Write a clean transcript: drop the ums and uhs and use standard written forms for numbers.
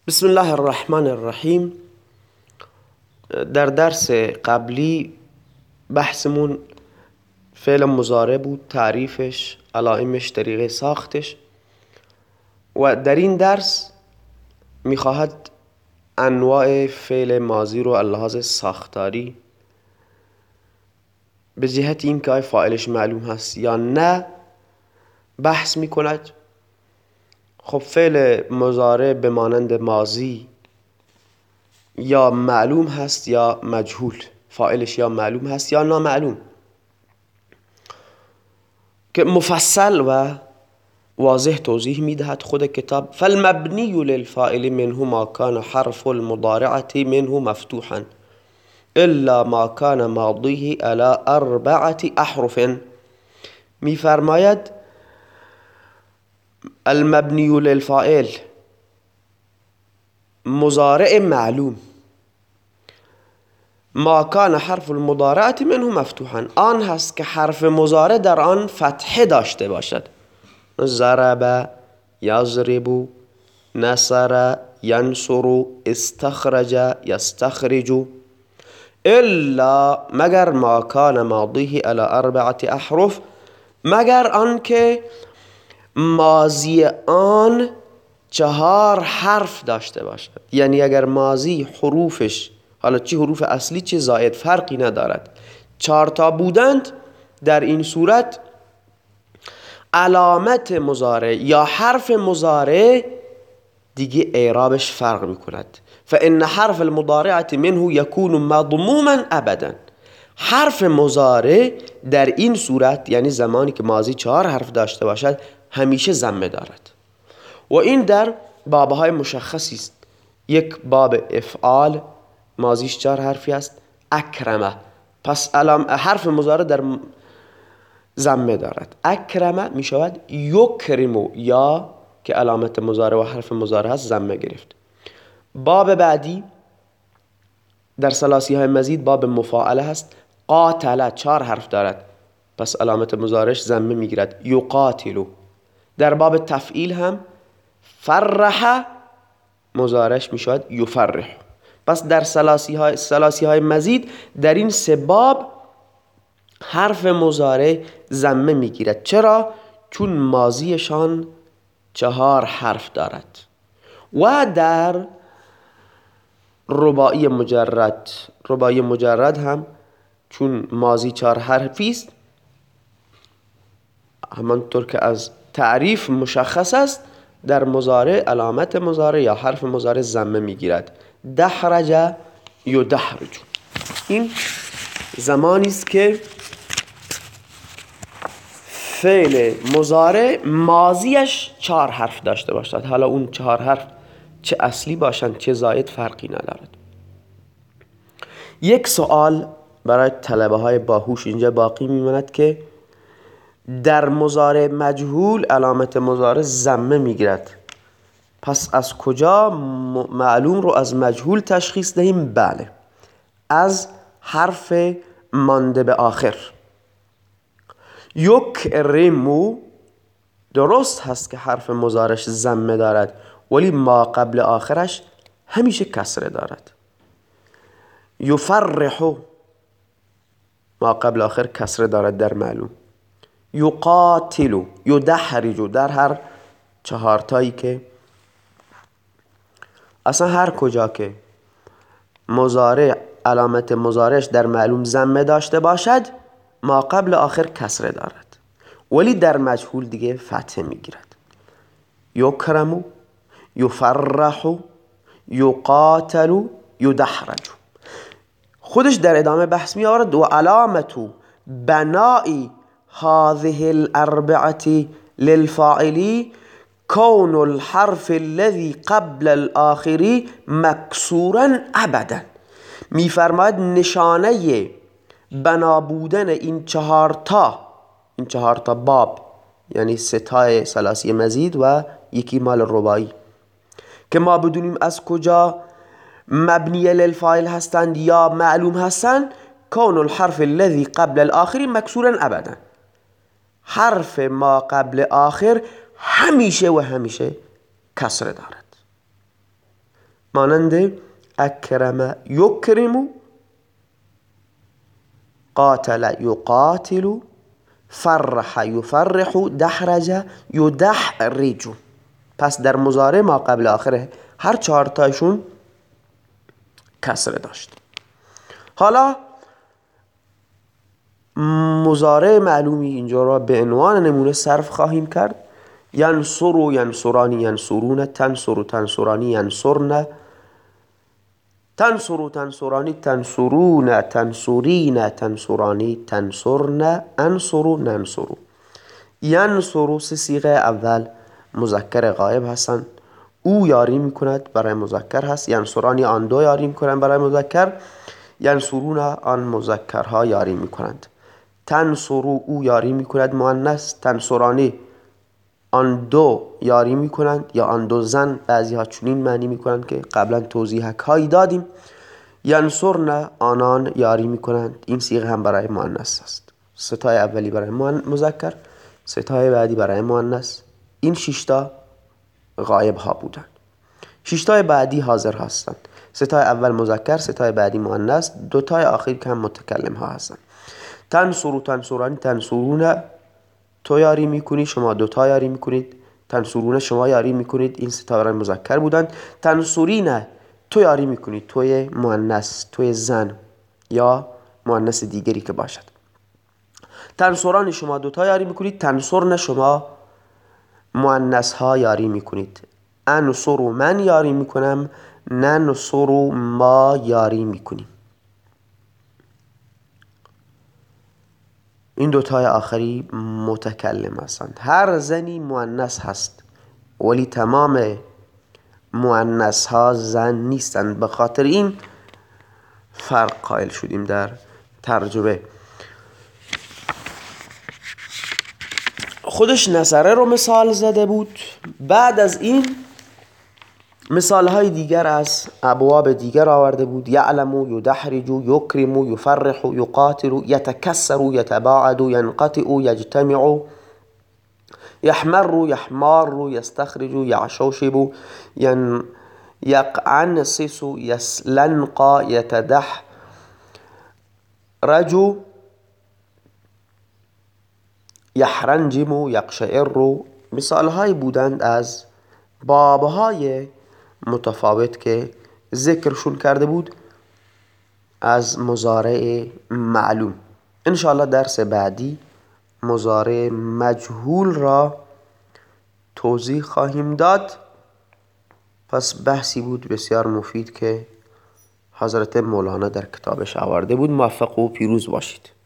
بسم الله الرحمن الرحیم. در درس قبلی بحثمون فعل مضارع بود، تعریفش، علائمش، طریقه ساختش. و در این درس میخواهد انواع فعل ماضی رو اللحاظ ساختاری به جهت این که آیا فاعلش معلوم هست یا نه بحث میکند. خب فعل مضارع به مانند ماضی یا معلوم هست یا مجهول، فاعلش یا معلوم هست یا نامعلوم، که مفصل و واضح توضیح میدهد خود کتاب. فالمبنی للفاعل منه ما كان حرف المضارعة منه مفتوحا الا ما كان ماضيه على 4 احرف. میفرماید المبنی للفاعل، مضارع معلوم، ما کان حرف المضارعه منه مفتوحا، آن هست که حرف مضارع در آن فتحه داشته باشد. ضرب، یضرب، نصر، ینصر، استخرج، یستخرج. الا، مگر ما کان ماضیه علی 4 احرف، مگر آنکه ماضی آن 4 حرف داشته باشد. یعنی اگر ماضی حروفش، حالا چه حروف اصلی چه زائد فرقی ندارد، 4 تا بودند، در این صورت علامت مضارع یا حرف مضارع دیگه اعرابش فرق میکند. فان حرف المضارعه منه یکون مضموما ابدا. حرف مضارع در این صورت، یعنی زمانی که ماضی 4 حرف داشته باشد، همیشه ضمه دارد. و این در بابهای مشخصی است. یک باب افعال ماضیش 4 حرفی است، اکرمه، پس حرف مضارع در ضمه دارد. اکرمه می شود یکرمو، یا که علامت مضارع و حرف مضارع هست ضمه گرفت. باب بعدی در ثلاثی های مزید باب مفاعله هست. قاتله 4 حرف دارد، پس علامت مضارعش ضمه می گیرد، یقاتلو. در باب تفعیل هم فرح مضارعش می شود یفرح. پس در ثلاثی های مزید در این 3 باب حرف مضارع ضمه می گیرد. چرا؟ چون ماضیشان 4 حرف دارد. و در رباعی مجرد هم چون ماضی 4 حرفی است، همانطور که از تعریف مشخص است، در مضارع علامت مضارع یا حرف مضارع ضمه میگیرد. دحرج یدحرج. این زمانی است که فعل مضارع ماضیش 4 حرف داشته باشد. حالا اون 4 حرف چه اصلی باشند چه زائد فرقی ندارد. یک سوال برای طلبه های باهوش اینجا باقی میماند که در مضارع مجهول علامت مضارع ضمه میگیرد، پس از کجا معلوم رو از مجهول تشخیص دهیم؟ بله، از حرف مانده به آخر. یکرمو درست هست که حرف مضارعش ضمه دارد، ولی ما قبل آخرش همیشه کسره دارد. یفرحو ما قبل آخر کسره دارد در معلوم. یقاتلو، یدحرجو، در هر 4 تایی که اصلا هر کجا که مضارع علامت مضارعش در معلوم ضمه داشته باشد، ما قبل آخر کسره دارد، ولی در مجهول دیگه فتحه میگیرد. یکرمو، یفرحو، یقاتلو، یدحرجو. خودش در ادامه بحث می آورد و علامتو بنائی هذه الاربعه للفاعل كون الحرف الذي قبل الاخر مكسورا ابدا. میفرماید نشانه بنا بودن این 4 تا باب، یعنی 3 تای ثلاثی مزید و یکی مال رباعی، که ما بدونیم از کجا مبنی للفاعل هستند یا معلوم هستند. کون الحرف الذي قبل الاخر مكسورا ابدا، حرف ما قبل آخر همیشه و همیشه کسره دارد. مانند اکرم یکرم، قاتل یقاتل، فرح یفرح، دحرج یدحرج. پس در مضارع ما قبل آخره هر 4 تایشون کسره داشت. حالا مضارع معلومی اینجا را به عنوان نمونه صرف خواهیم کرد. ینصر و ینصرانی ینصرون، تنصر و تنصرانی ینصرن، تنصر و تنصرانی تنصرون، تنصرین تنصرانی تنصرن، انصر و ننصر. ینصر 3 صیغه اول مذکر غایب هستند. او یاری میکند برای مذکر هست. ینصرانی آن 2 یاری میکنند برای مذکر. ینصرون آن مذکرها یاری میکنند. تنصرو او یاری میکند مؤنث. تنصرانی آن 2 یاری میکنند، یا آن 2 زن، بعضی ها چنین معنی میکنند که قبلا توضیحک هایی دادیم. ینصرن آنان یاری میکنند. این صیغه هم برای مؤنث است. 3 تای اولی برای مذکر، 3 تای بعدی برای مؤنث. این 6 تا غایب ها بودند. 6 تای بعدی حاضر هستند. 3 تای اول مذکر، 3 تای بعدی مؤنث، 2 تای آخر که هم متکلم ها هستند. تنصر و تنصرانی تنصرون، تو یاری میکنی، شما 2 تا یاری میکنید. تنصرون شما یاری میکنید، این 3 تا برای مذکر بودند. تنصرین تو یاری میکنید، توی مؤنث، توی زن یا مؤنث دیگری که باشد. تنصران شما 2 تا یاری میکنید. تنصرن شما مؤنث ها یاری میکنید. انصر و من یاری میکنم، ننصر و ما یاری میکنیم. این 2 تای آخری متکلم هستند. هر زنی مؤنث هست ولی تمام مؤنث ها زن نیستند. به خاطر این فرق قائل شدیم در ترجمه. خودش نصره رو مثال زده بود. بعد از این مثال های دیگر از ابواب دیگر آورده بود. یعلم، یدحرج، یکرم، یفرح، یقاتل، یتکسر، یتباعد، ینقطع، یجتمع، یحمر، یحمار، یستخرج، یعشوشب، یقعنصص، یسلنقى، یتدحرج، یحرنجم، یقشعر. مثال های بودند از بابهای متفاوت که ذکرشون کرده بود از مضارع معلوم. انشاءالله درس بعدی مضارع مجهول را توضیح خواهیم داد. پس بحثی بود بسیار مفید که حضرت مولانا در کتابش آورده بود. موفق و پیروز باشید.